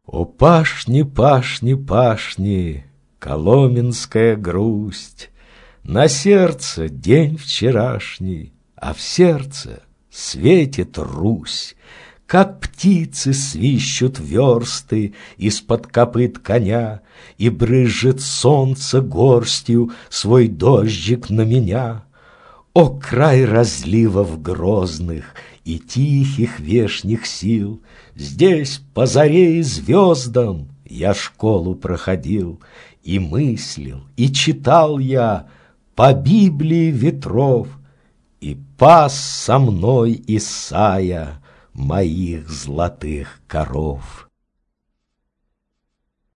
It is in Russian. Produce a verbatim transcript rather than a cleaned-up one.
О, пашни, пашни, пашни, коломенская грусть, на сердце день вчерашний, а в сердце светит Русь. Как птицы свищут версты из-под копыт коня, и брызжет солнце горстью свой дождик на меня. О, край разливов грозных и тихих вешних сил! Здесь по заре и звездам я школу проходил, и мыслил, и читал я по Библии ветров, и пас со мной Исайя моих золотых коров.